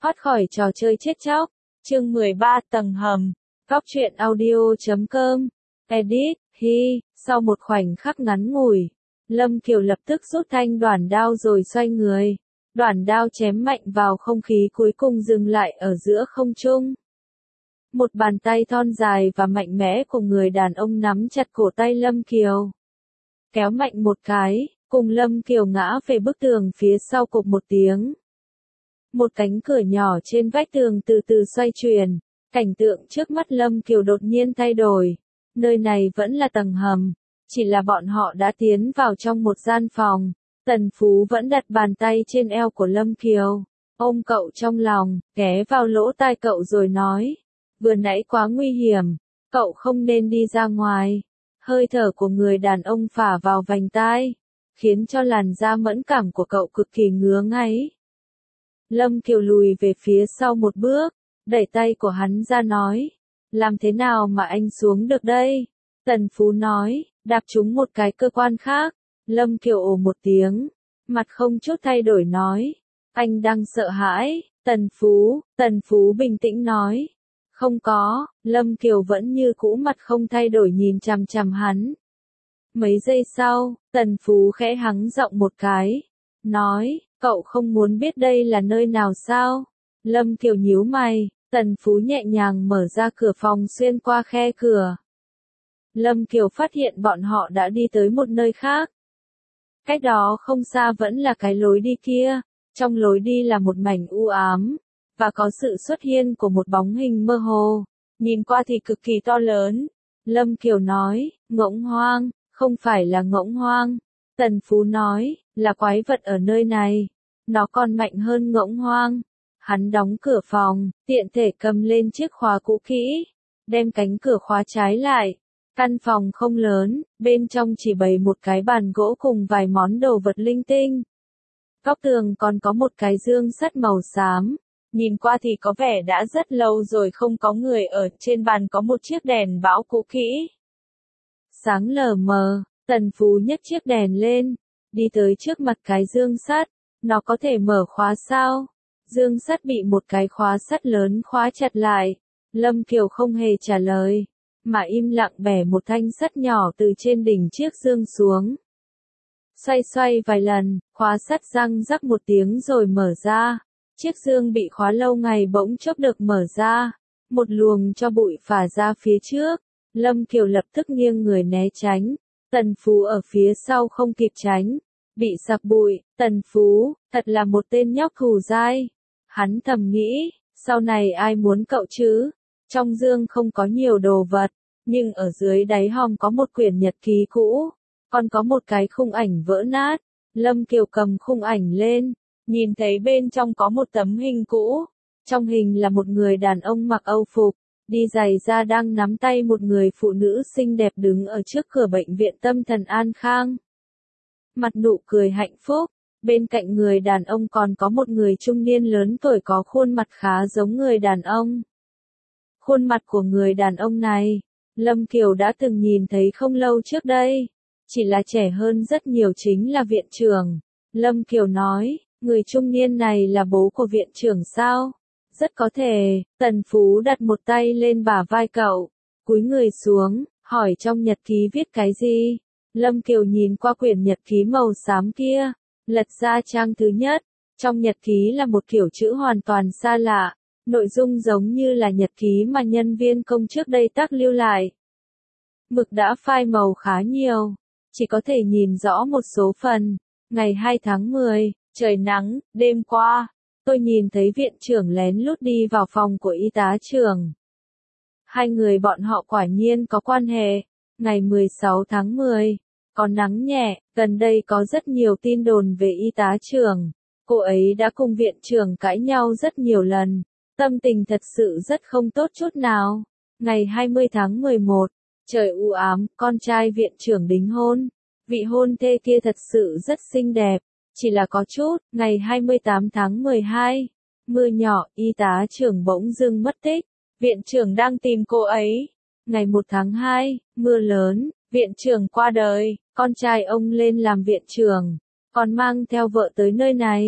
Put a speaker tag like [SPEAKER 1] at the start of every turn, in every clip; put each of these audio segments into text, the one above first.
[SPEAKER 1] Thoát khỏi trò chơi chết chóc. Chương 13 tầng hầm. Góc truyện audio.com. Edit. Sau một khoảnh khắc ngắn ngủi, Lâm Kiều lập tức rút thanh đoản đao rồi xoay người. Đoản đao chém mạnh vào không khí cuối cùng dừng lại ở giữa không trung. Một bàn tay thon dài và mạnh mẽ của người đàn ông nắm chặt cổ tay Lâm Kiều. Kéo mạnh một cái, cùng Lâm Kiều ngã về bức tường phía sau cộp một tiếng. Một cánh cửa nhỏ trên vách tường từ từ xoay chuyển, cảnh tượng trước mắt Lâm Kiều đột nhiên thay đổi. Nơi này vẫn là tầng hầm, chỉ là bọn họ đã tiến vào trong một gian phòng. Tần Phú vẫn đặt bàn tay trên eo của Lâm Kiều, ôm cậu trong lòng, ghé vào lỗ tai cậu rồi nói, vừa nãy quá nguy hiểm, cậu không nên đi ra ngoài. Hơi thở của người đàn ông phả vào vành tai, khiến cho làn da mẫn cảm của cậu cực kỳ ngứa ngáy. Lâm Kiều lùi về phía sau một bước, đẩy tay của hắn ra nói, làm thế nào mà anh xuống được đây? Tần Phú nói, đạp trúng một cái cơ quan khác. Lâm Kiều ồ một tiếng, mặt không chút thay đổi nói, anh đang sợ hãi. Tần Phú bình tĩnh nói, không có. Lâm Kiều vẫn như cũ mặt không thay đổi nhìn chằm chằm hắn. Mấy giây sau, Tần Phú khẽ hắng giọng một cái, nói, cậu không muốn biết đây là nơi nào sao? Lâm Kiều nhíu mày, Tần Phú nhẹ nhàng mở ra cửa phòng xuyên qua khe cửa. Lâm Kiều phát hiện bọn họ đã đi tới một nơi khác. Cách đó không xa vẫn là cái lối đi kia, trong lối đi là một mảnh u ám, và có sự xuất hiện của một bóng hình mơ hồ, nhìn qua thì cực kỳ to lớn. Lâm Kiều nói, ngỗng hoang, không phải là ngỗng hoang. Tần Phú nói, là quái vật ở nơi này, nó còn mạnh hơn ngỗng hoang. Hắn đóng cửa phòng, tiện thể cầm lên chiếc khóa cũ kỹ, đem cánh cửa khóa trái lại. Căn phòng không lớn, bên trong chỉ bày một cái bàn gỗ cùng vài món đồ vật linh tinh. Góc tường còn có một cái dương sắt màu xám, nhìn qua thì có vẻ đã rất lâu rồi không có người ở. Trên bàn có một chiếc đèn bão cũ kỹ. Sáng lờ mờ, Tần Phú nhấc chiếc đèn lên, đi tới trước mặt cái dương sắt. Nó có thể mở khóa sao? Dương sắt bị một cái khóa sắt lớn khóa chặt lại. Lâm Kiều không hề trả lời, mà im lặng bẻ một thanh sắt nhỏ từ trên đỉnh chiếc dương xuống. Xoay vài lần, khóa sắt răng rắc một tiếng rồi mở ra. Chiếc dương bị khóa lâu ngày bỗng chốc được mở ra. Một luồng cho bụi phả ra phía trước. Lâm Kiều lập tức nghiêng người né tránh. Tần Phú ở phía sau không kịp tránh, bị sặc bụi. Tần Phú, thật là một tên nhóc thù dai. Hắn thầm nghĩ, sau này ai muốn cậu chứ? Trong dương không có nhiều đồ vật, nhưng ở dưới đáy hòm có một quyển nhật ký cũ, còn có một cái khung ảnh vỡ nát. Lâm Kiều cầm khung ảnh lên, nhìn thấy bên trong có một tấm hình cũ. Trong hình là một người đàn ông mặc âu phục, đi giày da đang nắm tay một người phụ nữ xinh đẹp đứng ở trước cửa bệnh viện tâm thần An Khang. Mặt nụ cười hạnh phúc, bên cạnh người đàn ông còn có một người trung niên lớn tuổi có khuôn mặt khá giống người đàn ông. Khuôn mặt của người đàn ông này, Lâm Kiều đã từng nhìn thấy không lâu trước đây, chỉ là trẻ hơn rất nhiều chính là viện trưởng. Lâm Kiều nói, người trung niên này là bố của viện trưởng sao? Rất có thể. Tần Phú đặt một tay lên bả vai cậu, cúi người xuống, hỏi trong nhật ký viết cái gì? Lâm Kiều nhìn qua quyển nhật ký màu xám kia, lật ra trang thứ nhất. Trong nhật ký là một kiểu chữ hoàn toàn xa lạ. Nội dung giống như là nhật ký mà nhân viên công trước đây tác lưu lại. Mực đã phai màu khá nhiều, chỉ có thể nhìn rõ một số phần. Ngày 2 tháng 10, trời nắng, đêm qua, tôi nhìn thấy viện trưởng lén lút đi vào phòng của y tá trưởng. Hai người bọn họ quả nhiên có quan hệ. Ngày 16 tháng 10, có nắng nhẹ, gần đây có rất nhiều tin đồn về y tá trưởng. Cô ấy đã cùng viện trưởng cãi nhau rất nhiều lần. Tâm tình thật sự rất không tốt chút nào. Ngày 20 tháng 11, trời u ám, con trai viện trưởng đính hôn. Vị hôn thê kia thật sự rất xinh đẹp, chỉ là có chút. Ngày 28 tháng 12, mưa nhỏ, y tá trưởng bỗng dưng mất tích. Viện trưởng đang tìm cô ấy. Ngày 1 tháng 2, mưa lớn, viện trưởng qua đời. Con trai ông lên làm viện trưởng, còn mang theo vợ tới nơi này.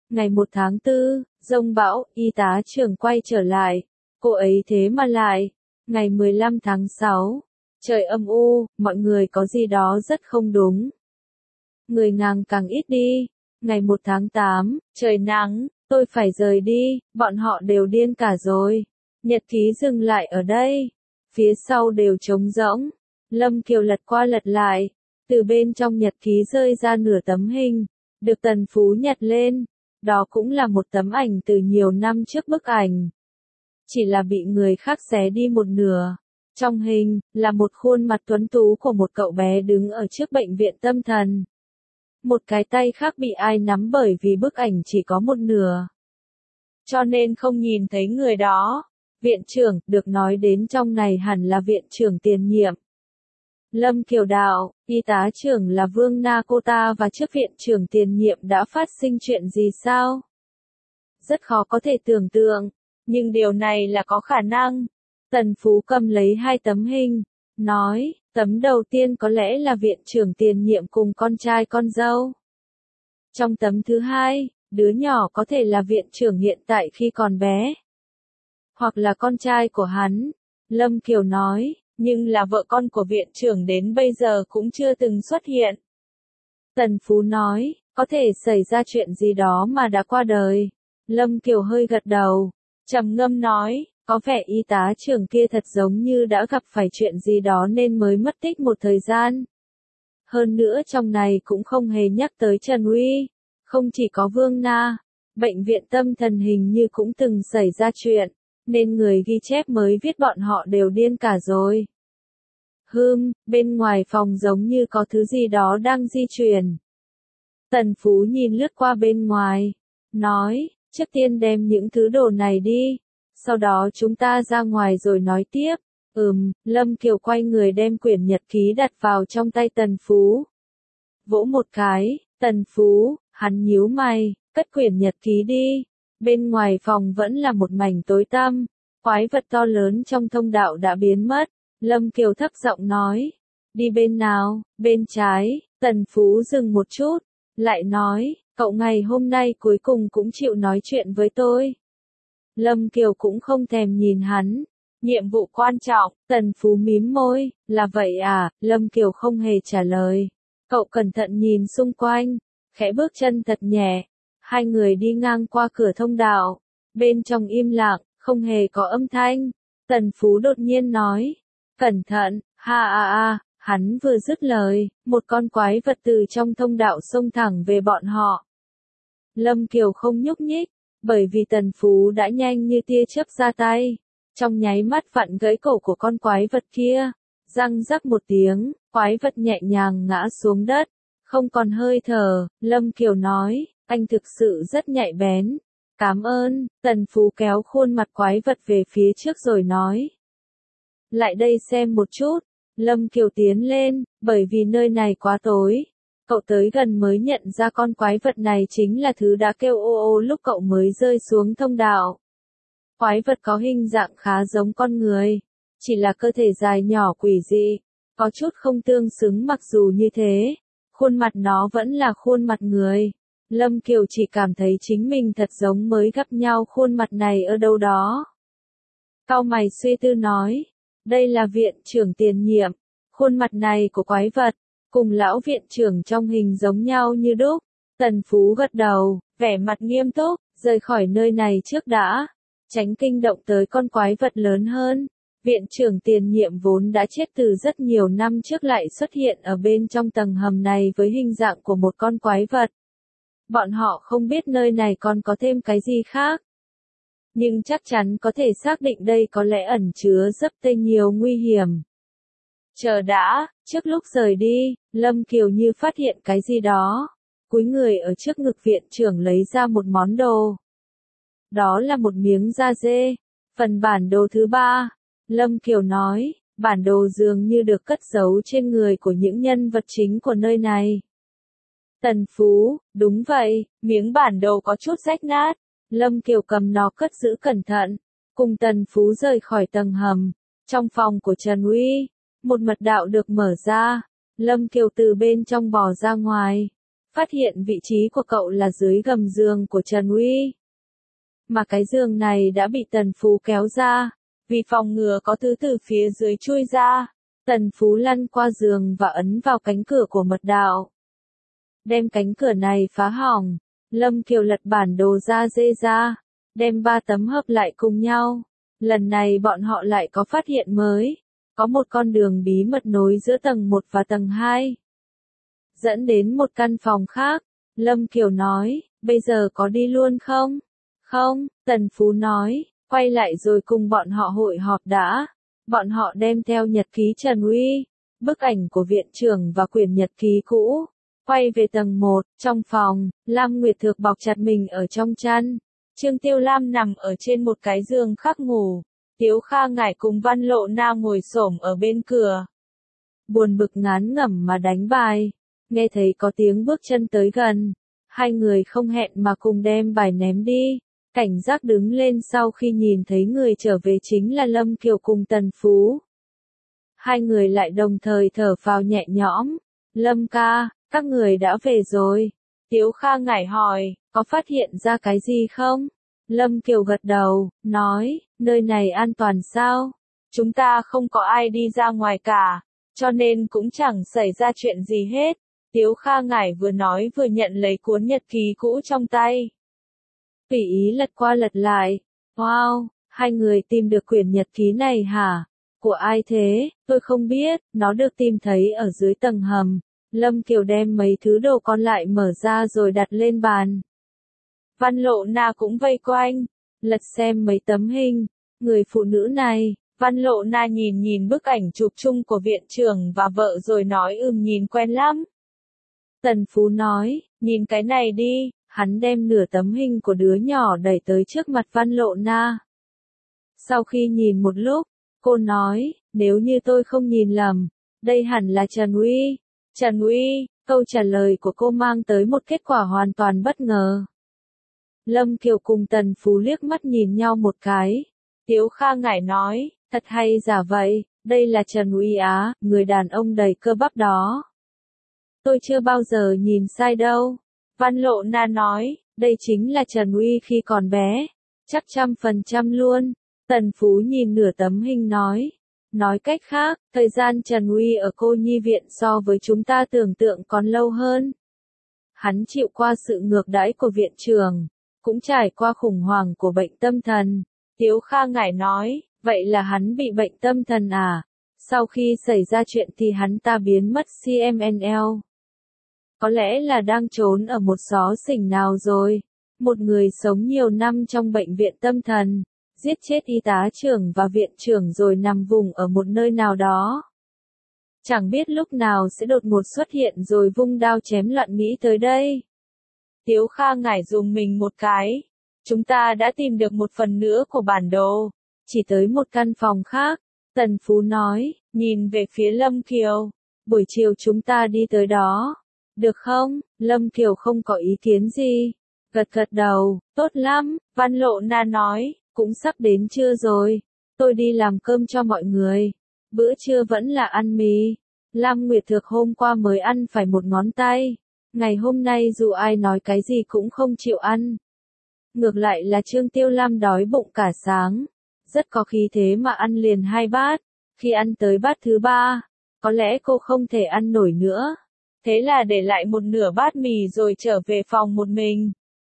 [SPEAKER 1] Ngày 1 tháng 4, dông bão, y tá trưởng quay trở lại. Cô ấy thế mà lại. Ngày 15 tháng 6, trời âm u, mọi người có gì đó rất không đúng. Người nàng càng ít đi. Ngày 1 tháng 8, trời nắng, tôi phải rời đi, bọn họ đều điên cả rồi. Nhật ký dừng lại ở đây. Phía sau đều trống rỗng. Lâm Kiều lật qua lật lại. Từ bên trong nhật ký rơi ra nửa tấm hình. Được Tần Phú nhặt lên. Đó cũng là một tấm ảnh từ nhiều năm trước bức ảnh. Chỉ là bị người khác xé đi một nửa. Trong hình, là một khuôn mặt tuấn tú của một cậu bé đứng ở trước bệnh viện tâm thần. Một cái tay khác bị ai nắm bởi vì bức ảnh chỉ có một nửa. Cho nên không nhìn thấy người đó. Viện trưởng, được nói đến trong này hẳn là viện trưởng tiền nhiệm. Lâm Kiều đạo, y tá trưởng là Vương Na cô ta và trước viện trưởng tiền nhiệm đã phát sinh chuyện gì sao? Rất khó có thể tưởng tượng, nhưng điều này là có khả năng. Tần Phú cầm lấy hai tấm hình, nói, tấm đầu tiên có lẽ là viện trưởng tiền nhiệm cùng con trai con dâu. Trong tấm thứ hai, đứa nhỏ có thể là viện trưởng hiện tại khi còn bé. Hoặc là con trai của hắn. Lâm Kiều nói, nhưng là vợ con của viện trưởng đến bây giờ cũng chưa từng xuất hiện. Tần Phú nói, có thể xảy ra chuyện gì đó mà đã qua đời. Lâm Kiều hơi gật đầu, trầm ngâm nói, có vẻ y tá trưởng kia thật giống như đã gặp phải chuyện gì đó nên mới mất tích một thời gian. Hơn nữa trong này cũng không hề nhắc tới Trần Uy, không chỉ có Vương Na, bệnh viện tâm thần hình như cũng từng xảy ra chuyện, nên người ghi chép mới viết bọn họ đều điên cả rồi. Bên ngoài phòng giống như có thứ gì đó đang di chuyển. Tần Phú nhìn lướt qua bên ngoài, nói, trước tiên đem những thứ đồ này đi, sau đó chúng ta ra ngoài rồi nói tiếp. Lâm Kiều quay người đem quyển nhật ký đặt vào trong tay Tần Phú. Vỗ một cái, Tần Phú, hắn nhíu mày, cất quyển nhật ký đi. Bên ngoài phòng vẫn là một mảnh tối tăm, quái vật to lớn trong thông đạo đã biến mất. Lâm Kiều thấp giọng nói, đi bên nào, bên trái. Tần Phú dừng một chút, lại nói, cậu ngày hôm nay cuối cùng cũng chịu nói chuyện với tôi. Lâm Kiều cũng không thèm nhìn hắn. Nhiệm vụ quan trọng, Tần Phú mím môi, là vậy à, Lâm Kiều không hề trả lời. Cậu cẩn thận nhìn xung quanh, khẽ bước chân thật nhẹ. Hai người đi ngang qua cửa thông đạo. Bên trong im lặng, không hề có âm thanh. Tần Phú đột nhiên nói, cẩn thận, hắn vừa dứt lời, một con quái vật từ trong thông đạo xông thẳng về bọn họ. Lâm Kiều không nhúc nhích, bởi vì Tần Phú đã nhanh như tia chớp ra tay. Trong nháy mắt vặn gãy cổ của con quái vật kia, răng rắc một tiếng, quái vật nhẹ nhàng ngã xuống đất, không còn hơi thở. Lâm Kiều nói, anh thực sự rất nhạy bén. Cảm ơn. Tần Phú kéo khuôn mặt quái vật về phía trước rồi nói, lại đây xem một chút. Lâm Kiều tiến lên, bởi vì nơi này quá tối. Cậu tới gần mới nhận ra con quái vật này chính là thứ đã kêu ô ô lúc cậu mới rơi xuống thông đạo. Quái vật có hình dạng khá giống con người, chỉ là cơ thể dài nhỏ quỷ dị, có chút không tương xứng mặc dù như thế, khuôn mặt nó vẫn là khuôn mặt người. Lâm Kiều chỉ cảm thấy chính mình thật giống mới gặp nhau khuôn mặt này ở đâu đó. Cau mày suy tư nói, đây là viện trưởng tiền nhiệm, khuôn mặt này của quái vật, cùng lão viện trưởng trong hình giống nhau như đúc. Tần Phú gật đầu, vẻ mặt nghiêm túc, rời khỏi nơi này trước đã, tránh kinh động tới con quái vật lớn hơn. Viện trưởng tiền nhiệm vốn đã chết từ rất nhiều năm trước lại xuất hiện ở bên trong tầng hầm này với hình dạng của một con quái vật. Bọn họ không biết nơi này còn có thêm cái gì khác. Nhưng chắc chắn có thể xác định đây có lẽ ẩn chứa rất nhiều nguy hiểm. Chờ đã, trước lúc rời đi, Lâm Kiều như phát hiện cái gì đó. Cúi người ở trước ngực viện trưởng lấy ra một món đồ. Đó là một miếng da dê. Phần bản đồ thứ 3. Lâm Kiều nói, bản đồ dường như được cất giấu trên người của những nhân vật chính của nơi này. Tần Phú, đúng vậy, miếng bản đồ có chút rách nát. Lâm Kiều cầm nó cất giữ cẩn thận. Cùng Tần Phú rời khỏi tầng hầm. Trong phòng của Trần Uy, một mật đạo được mở ra. Lâm Kiều từ bên trong bò ra ngoài. phát hiện vị trí của cậu là dưới gầm giường của Trần Uy. Mà cái giường này đã bị Tần Phú kéo ra, vì phòng ngừa có thứ từ phía dưới chui ra. Tần Phú lăn qua giường và ấn vào cánh cửa của mật đạo. Đem cánh cửa này phá hỏng, Lâm Kiều lật bản đồ da dê ra, đem 3 tấm hợp lại cùng nhau. Lần này bọn họ lại có phát hiện mới, có một con đường bí mật nối giữa tầng 1 và tầng 2. Dẫn đến một căn phòng khác, Lâm Kiều nói, bây giờ có đi luôn không? Không, Tần Phú nói, quay lại rồi cùng bọn họ hội họp đã. Bọn họ đem theo nhật ký Trần Uy, bức ảnh của viện trưởng và quyển nhật ký cũ. Quay về tầng 1, trong phòng, Lam Nguyệt Thược bọc chặt mình ở trong chăn. Trương Tiêu Lam nằm ở trên một cái giường khác ngủ. Tiếu Kha Ngải cùng Văn Lộ Na ngồi xổm ở bên cửa. Buồn bực ngán ngẩm mà đánh bài. Nghe thấy có tiếng bước chân tới gần. Hai người không hẹn mà cùng đem bài ném đi. Cảnh giác đứng lên sau khi nhìn thấy người trở về chính là Lâm Kiều cùng Tần Phú. Hai người lại đồng thời thở phào nhẹ nhõm. Lâm ca, các người đã về rồi. Tiếu Kha Ngải hỏi, có phát hiện ra cái gì không? Lâm Kiều gật đầu, nói, nơi này an toàn sao? Chúng ta không có ai đi ra ngoài cả, cho nên cũng chẳng xảy ra chuyện gì hết. Tiếu Kha Ngải vừa nói vừa nhận lấy cuốn nhật ký cũ trong tay. Tùy ý lật qua lật lại. Wow, hai người tìm được quyển nhật ký này hả? Của ai thế? Tôi không biết, nó được tìm thấy ở dưới tầng hầm. Lâm Kiều đem mấy thứ đồ còn lại mở ra rồi đặt lên bàn. Văn Lộ Na cũng vây quanh, lật xem mấy tấm hình. Người phụ nữ này, Văn Lộ Na nhìn nhìn bức ảnh chụp chung của viện trưởng và vợ rồi nói nhìn quen lắm. Tần Phú nói, nhìn cái này đi, hắn đem nửa tấm hình của đứa nhỏ đẩy tới trước mặt Văn Lộ Na. Sau khi nhìn một lúc, cô nói, nếu như tôi không nhìn lầm, đây hẳn là Trần Uy. Trần Uy, câu trả lời của cô mang tới một kết quả hoàn toàn bất ngờ. Lâm Kiều cùng Tần Phú liếc mắt nhìn nhau một cái. Tiếu Kha Ngải nói, thật hay giả vậy, đây là Trần Uy á, người đàn ông đầy cơ bắp đó. Tôi chưa bao giờ nhìn sai đâu. Văn Lộ Na nói, đây chính là Trần Uy khi còn bé. Chắc 100% luôn. Tần Phú nhìn nửa tấm hình nói. Nói cách khác, thời gian Trần Uy ở cô nhi viện so với chúng ta tưởng tượng còn lâu hơn. Hắn chịu qua sự ngược đãi của viện trưởng, cũng trải qua khủng hoảng của bệnh tâm thần. Tiếu Kha Ngải nói, vậy là hắn bị bệnh tâm thần à? Sau khi xảy ra chuyện thì hắn ta biến mất CMNL. Có lẽ là đang trốn ở một xó xỉnh nào rồi. Một người sống nhiều năm trong bệnh viện tâm thần, giết chết y tá trưởng và viện trưởng rồi nằm vùng ở một nơi nào đó. Chẳng biết lúc nào sẽ đột ngột xuất hiện rồi vung đao chém loạn nghĩ tới đây. Tiếu Kha Ngải dùng mình một cái. Chúng ta đã tìm được một phần nữa của bản đồ. Chỉ tới một căn phòng khác. Tần Phú nói, nhìn về phía Lâm Kiều. Buổi chiều chúng ta đi tới đó. Được không? Lâm Kiều không có ý kiến gì. Gật gật đầu, tốt lắm. Văn Lộ Na nói, cũng sắp đến trưa rồi. Tôi đi làm cơm cho mọi người. Bữa trưa vẫn là ăn mì. Lam Nguyệt Thược hôm qua mới ăn phải một ngón tay. Ngày hôm nay dù ai nói cái gì cũng không chịu ăn. Ngược lại là Trương Tiêu Lam đói bụng cả sáng. Rất có khí thế mà ăn liền 2 bát. Khi ăn tới bát thứ 3, có lẽ cô không thể ăn nổi nữa. Thế là để lại một nửa bát mì rồi trở về phòng một mình.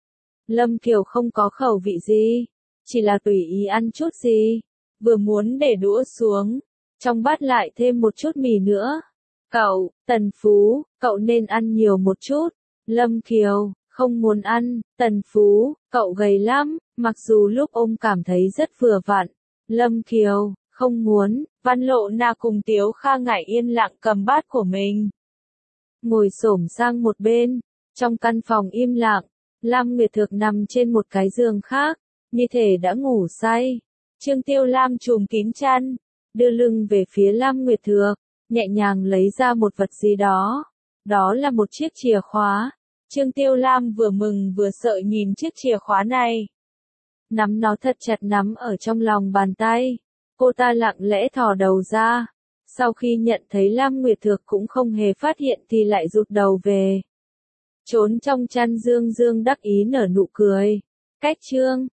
[SPEAKER 1] Lâm Kiều không có khẩu vị gì. Chỉ là tùy ý ăn chút gì. Vừa muốn để đũa xuống. Trong bát lại thêm một chút mì nữa. Cậu, Tần Phú, cậu nên ăn nhiều một chút. Lâm Kiều, không muốn ăn. Tần Phú, cậu gầy lắm. Mặc dù lúc ông cảm thấy rất vừa vặn. Lâm Kiều, không muốn. Văn Lộ Na cùng Tiếu Kha Ngải yên lặng cầm bát của mình. Ngồi xổm sang một bên. Trong căn phòng im lặng. Lam Nguyệt Thược nằm trên một cái giường khác. Như thể đã ngủ say. Trương Tiêu Lam trùm kín chăn. Đưa lưng về phía Lam Nguyệt Thược. Nhẹ nhàng lấy ra một vật gì đó. Đó là một chiếc chìa khóa. Trương Tiêu Lam vừa mừng vừa sợ nhìn chiếc chìa khóa này. Nắm nó thật chặt nắm ở trong lòng bàn tay. Cô ta lặng lẽ thò đầu ra. Sau khi nhận thấy Lam Nguyệt Thược cũng không hề phát hiện thì lại rụt đầu về. Trốn trong chăn Dương Dương đắc ý nở nụ cười. Cách chương